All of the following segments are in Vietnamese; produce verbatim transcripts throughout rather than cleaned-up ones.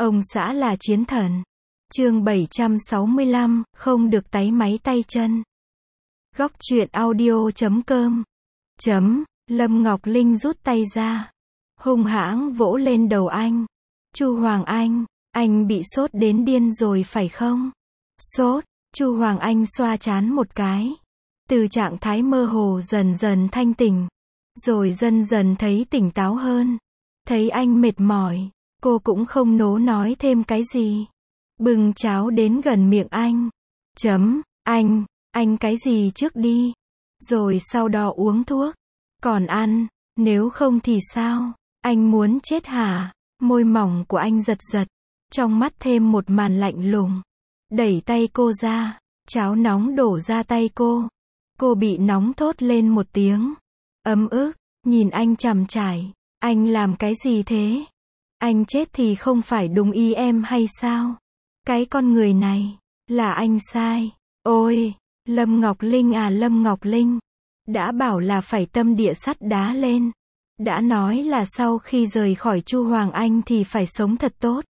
Ông xã là chiến thần. Chương bảy trăm sáu mươi lăm, không được táy máy tay chân. Góc truyện audio chấm com. Chấm, Lâm Ngọc Linh rút tay ra. Hung hãng vỗ lên đầu anh. Chu Hoàng Anh, anh bị sốt đến điên rồi phải không? Sốt, Chu Hoàng Anh xoa trán một cái. Từ trạng thái mơ hồ dần dần thanh tỉnh. Rồi dần dần thấy tỉnh táo hơn. Thấy anh mệt mỏi, cô cũng không nố nói thêm cái gì. Bưng cháo đến gần miệng anh. Chấm, anh, anh cái gì trước đi. Rồi sau đó uống thuốc. Còn ăn, nếu không thì sao? Anh muốn chết hả? Môi mỏng của anh giật giật. Trong mắt thêm một màn lạnh lùng. Đẩy tay cô ra. Cháo nóng đổ ra tay cô. Cô bị nóng thốt lên một tiếng. Ấm ức, nhìn anh chằm chải. Anh làm cái gì thế? Anh chết thì không phải đúng ý em hay sao? Cái con người này, là anh sai. Ôi, Lâm Ngọc Linh à Lâm Ngọc Linh. Đã bảo là phải tâm địa sắt đá lên. Đã nói là sau khi rời khỏi Chu Hoàng Anh thì phải sống thật tốt.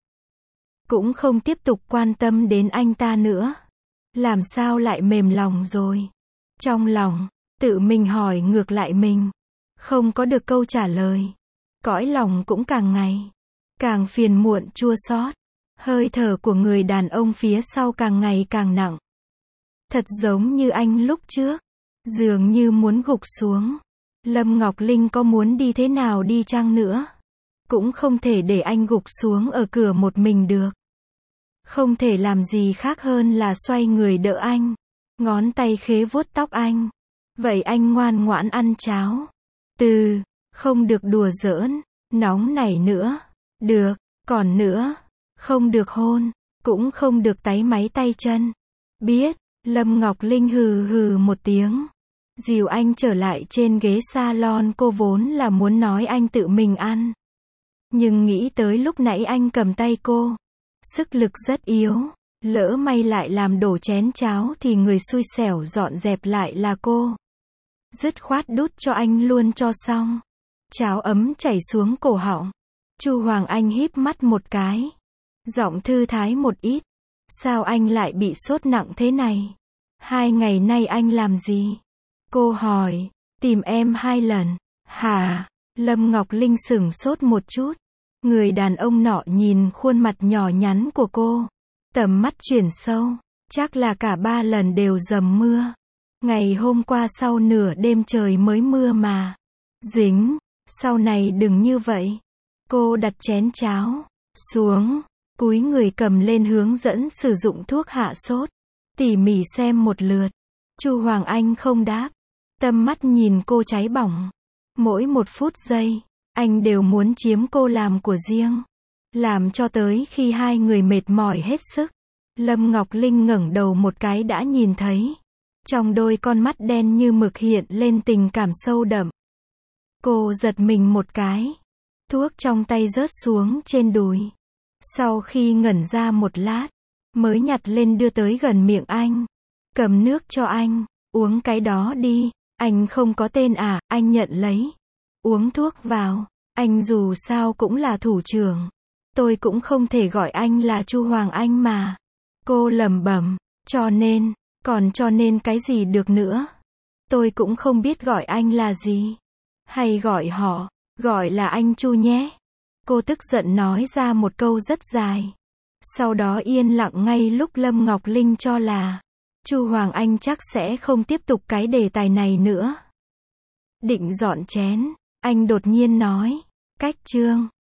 Cũng không tiếp tục quan tâm đến anh ta nữa. Làm sao lại mềm lòng rồi? Trong lòng, tự mình hỏi ngược lại mình. Không có được câu trả lời. Cõi lòng cũng càng ngày càng phiền muộn chua xót. Hơi thở của người đàn ông phía sau càng ngày càng nặng. Thật giống như anh lúc trước. Dường như muốn gục xuống. Lâm Ngọc Linh có muốn đi thế nào đi chăng nữa. Cũng không thể để anh gục xuống ở cửa một mình được. Không thể làm gì khác hơn là xoay người đỡ anh. Ngón tay khế vuốt tóc anh. Vậy anh ngoan ngoãn ăn cháo. Từ, không được đùa giỡn. Nóng nảy nữa. Được, còn nữa. Không được hôn. Cũng không được táy máy tay chân. Biết, Lâm Ngọc Linh hừ hừ một tiếng. Dìu anh trở lại trên ghế salon, cô vốn là muốn nói anh tự mình ăn. Nhưng nghĩ tới lúc nãy anh cầm tay cô. Sức lực rất yếu. Lỡ may lại làm đổ chén cháo thì người xui xẻo dọn dẹp lại là cô. Dứt khoát đút cho anh luôn cho xong. Cháo ấm chảy xuống cổ họng. Chu Hoàng Anh híp mắt một cái. Giọng thư thái một ít. Sao anh lại bị sốt nặng thế này? Hai ngày nay anh làm gì? Cô hỏi. Tìm em hai lần. Hả? Lâm Ngọc Linh sửng sốt một chút. Người đàn ông nọ nhìn khuôn mặt nhỏ nhắn của cô. Tầm mắt chuyển sâu. Chắc là cả ba lần đều dầm mưa. Ngày hôm qua sau nửa đêm trời mới mưa mà. Dính. Sau này đừng như vậy. Cô đặt chén cháo xuống. Cúi người cầm lên hướng dẫn sử dụng thuốc hạ sốt. Tỉ mỉ xem một lượt. Chu Hoàng Anh không đáp. Tâm mắt nhìn cô cháy bỏng. Mỗi một phút giây, anh đều muốn chiếm cô làm của riêng. Làm cho tới khi hai người mệt mỏi hết sức. Lâm Ngọc Linh ngẩng đầu một cái đã nhìn thấy. Trong đôi con mắt đen như mực hiện lên tình cảm sâu đậm. Cô giật mình một cái. Thuốc trong tay rớt xuống trên đùi. Sau khi ngẩn ra một lát, mới nhặt lên đưa tới gần miệng anh. Cầm nước cho anh, uống cái đó đi. Anh không có tên à, anh nhận lấy. Uống thuốc vào, anh dù sao cũng là thủ trưởng. Tôi cũng không thể gọi anh là Chu Hoàng Anh mà. Cô lẩm bẩm, cho nên, còn cho nên cái gì được nữa. Tôi cũng không biết gọi anh là gì. Hay gọi họ, gọi là anh Chu nhé. Cô tức giận nói ra một câu rất dài. Sau đó yên lặng ngay lúc Lâm Ngọc Linh cho là Chu Hoàng Anh chắc sẽ không tiếp tục cái đề tài này nữa. Định dọn chén, anh đột nhiên nói. Cách chương.